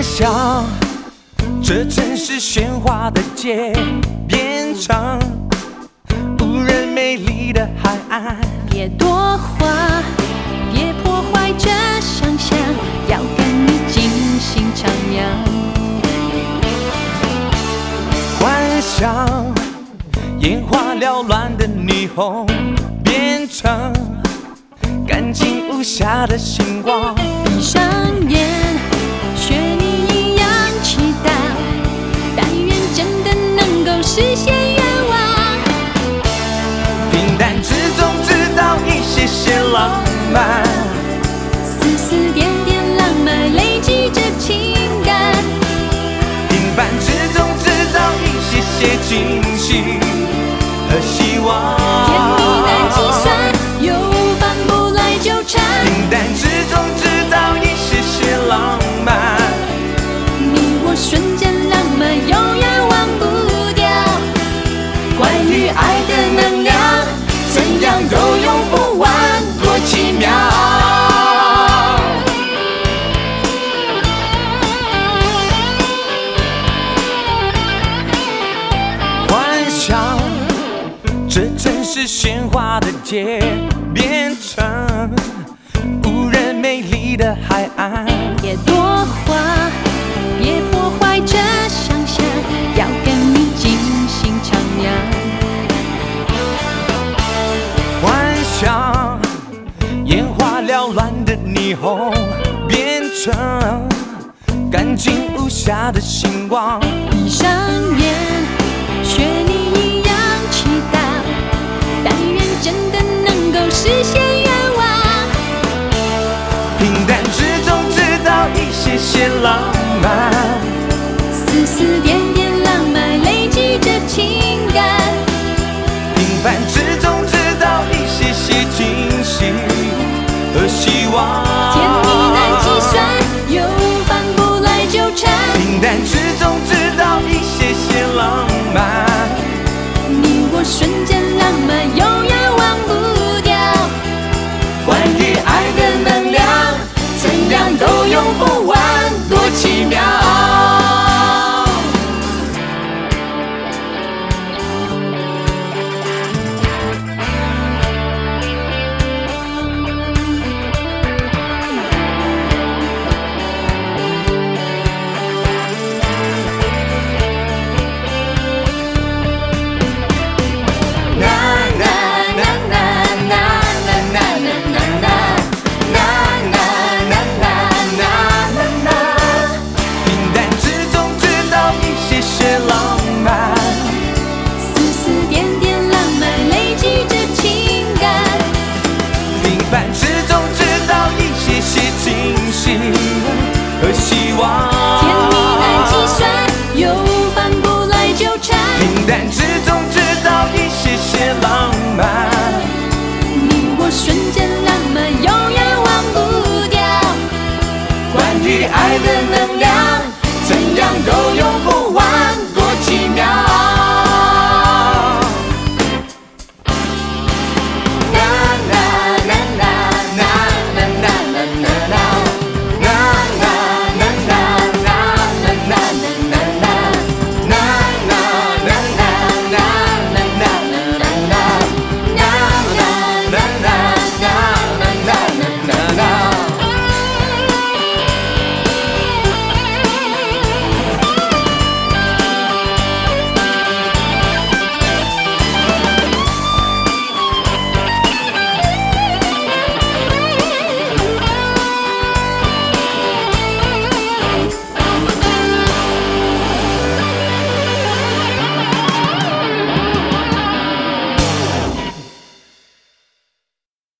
想这城市喧哗的街变成无人美丽的海岸。 别多话，别破坏这想象，要跟你尽兴徜徉。 幻想眼花缭乱的霓虹变成干净无瑕的星光。 闭上眼，学你一样祈祷，但愿真的能够实现愿望。 平淡之中制造一些些浪漫， 丝丝点点浪漫累积着情感。 平凡之中制造一些些惊喜和希望。 甜蜜难计算，又反不来纠缠。 平淡之中制造一些些浪漫， 你我瞬间浪漫，永远忘不掉。关于爱的能量，怎样都用不完，多奇妙。 幻想这城市喧哗的街变成无人美丽的海岸。 别多话，别破坏这想象，要跟你尽兴徜徉。 幻想眼花缭乱的霓虹变成干净无瑕的星光。 闭上眼，学你一样祈祷，但愿真的能够实现愿望。 平淡之中制造一些些浪漫， 丝丝点点浪漫累积着情感。 平凡之中制造一些些惊喜和希望。 甜蜜难计算，又反不来纠缠。 平淡之中制造一些些浪漫， 你我瞬间浪漫，永远忘不掉。关于爱的能量，怎样都用不完，多奇妙。 和希望， 甜蜜难计算，又反不来纠缠。 平淡之中制造一些些浪漫， 你我瞬间浪漫，永远忘不掉。关于爱的能量。